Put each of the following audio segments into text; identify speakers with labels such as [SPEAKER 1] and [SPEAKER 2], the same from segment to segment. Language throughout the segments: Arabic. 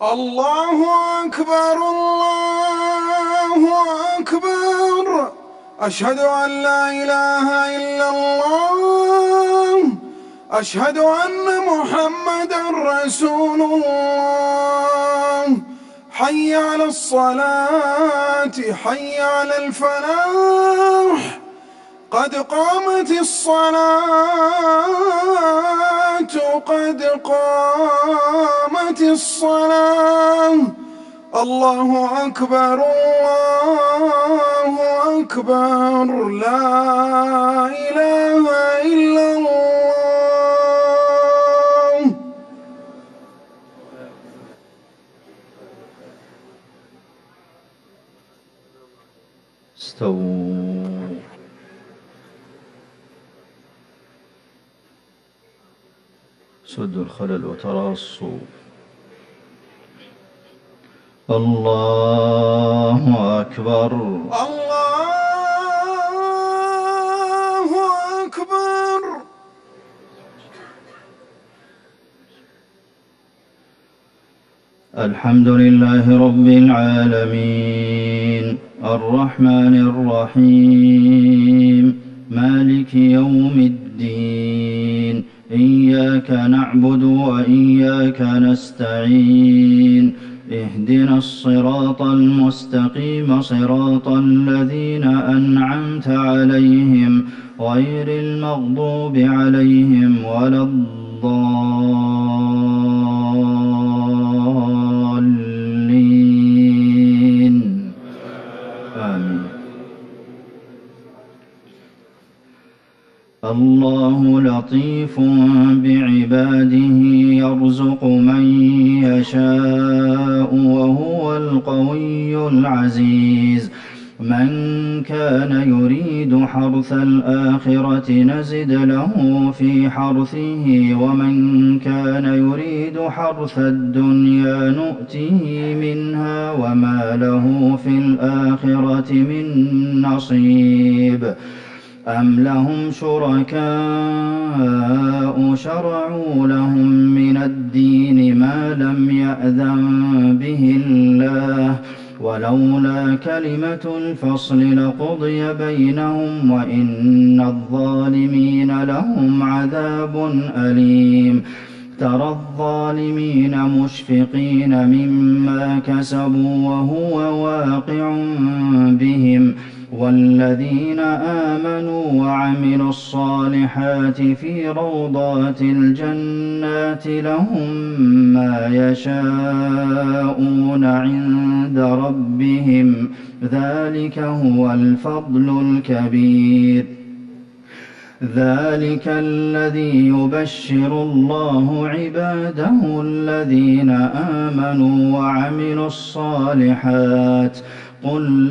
[SPEAKER 1] الله أكبر الله أكبر. أشهد أن لا إله إلا الله. أشهد أن محمدًا رسول الله. حي على الصلاة، حي على الفلاح، قد قامت الصلاة، قد قامت الصلاة. الله أكبر الله أكبر. لا إله إلا الله.
[SPEAKER 2] استووا. سدوا الخلل وتراصوا. الله أكبر
[SPEAKER 1] الله أكبر.
[SPEAKER 2] الحمد لله رب العالمين الرحمن الرحيم مالك يوم الدين. إياك نعبد وإياك نستعين. اهدنا الصراط المستقيم صراط الذين أنعمت عليهم غير المغضوب عليهم ولا الضالين. آمين. الله لطيف بعباده يرزق من يشاء وهو القوي العزيز. من كان يريد حرث الآخرة نزد له في حرثه ومن كان يريد حرث الدنيا نؤته منها وما له في الآخرة من نصيب. أم لهم شركاء شرعوا لهم من الدين ما لم يأذن به الله ولولا كلمة الفصل لقضي بينهم وإن الظالمين لهم عذاب أليم. ترى الظالمين مشفقين مما كسبوا وهو واقع بهم والذين آمنوا وعملوا الصالحات في روضات الجنات لهم ما يشاءون عند ربهم ذلك هو الفضل الكبير. ذلك الذي يبشر الله عباده الذين آمنوا وعملوا الصالحات. قل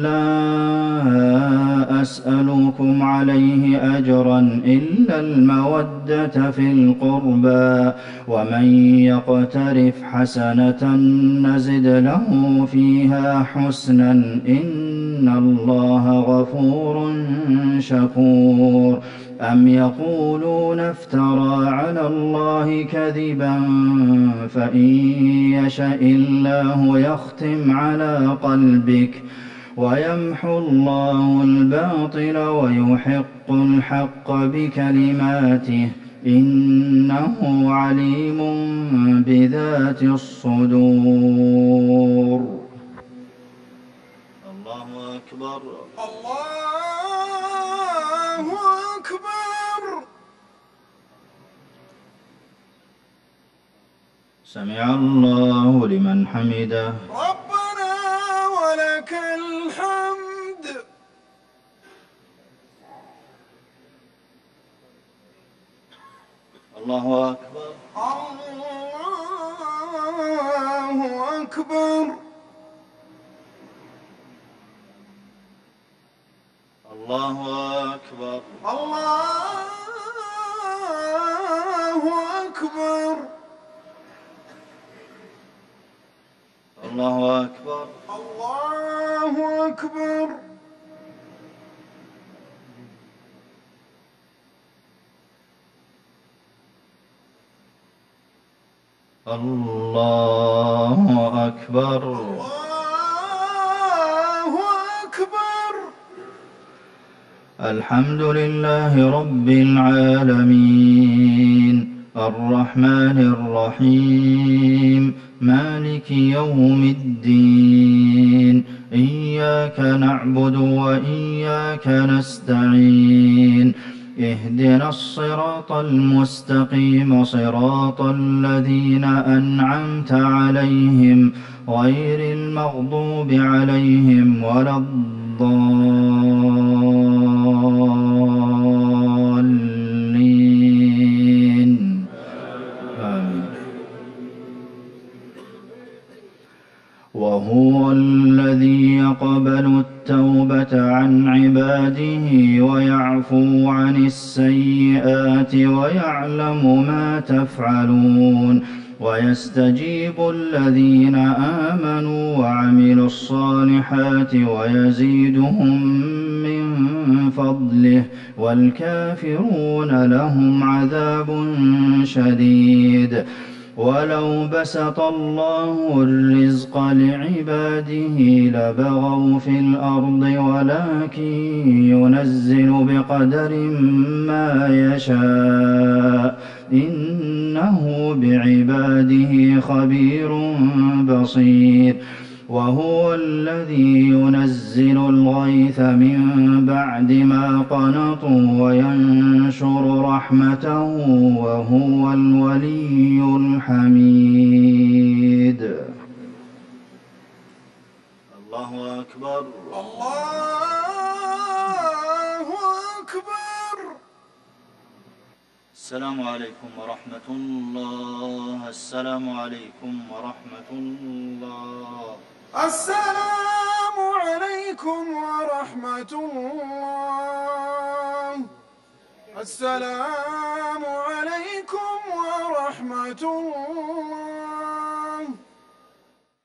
[SPEAKER 2] لا أسألكم عليه أجرا إلا المودة في القربى ومن يقترف حسنة نزد له فيها حسنا إن الله غفور شكور. أم يقولون افترى على الله كذبا فإن يشأ الله يختم على قلبك ويمحو الله الباطل ويحق الحق بكلماته إنه عليم بذات الصدور. الله أكبر
[SPEAKER 1] الله أكبر.
[SPEAKER 2] سمع الله لمن حمده.
[SPEAKER 1] ربنا ولك الحمد.
[SPEAKER 2] الله أكبر
[SPEAKER 1] الله أكبر.
[SPEAKER 2] الله أكبر
[SPEAKER 1] الله أكبر.
[SPEAKER 2] الله أكبر
[SPEAKER 1] الله أكبر.
[SPEAKER 2] الله أكبر.
[SPEAKER 1] الله أكبر.
[SPEAKER 2] الحمد لله رب العالمين الرحمن الرحيم مالك يوم الدين إياك نعبد وإياك نستعين اهدنا الصراط المستقيم صراط الذين أنعمت عليهم غير المغضوب عليهم ولا الضالين آمين. وهو الذي يقبل التوبة عن عباده ويعفو عن السيئات ويعلم ما تفعلون ويستجيب الذين آمنوا وعملوا الصالحات ويزيدهم من فضله والكافرون لهم عذاب شديد. ولو بسط الله الرزق لعباده لبغوا في الأرض ولكن ينزل بقدر ما يشاء إنه بعباده خبير بصير. وهو الذي ينزل الغيث من بعد ما قنطوا وينشر رحمته وهو الولي الحميد. الله أكبر.
[SPEAKER 1] الله أكبر.
[SPEAKER 2] السلام عليكم ورحمة الله. السلام عليكم ورحمة الله.
[SPEAKER 1] السلام عليكم ورحمة الله. السلام عليكم ورحمة الله.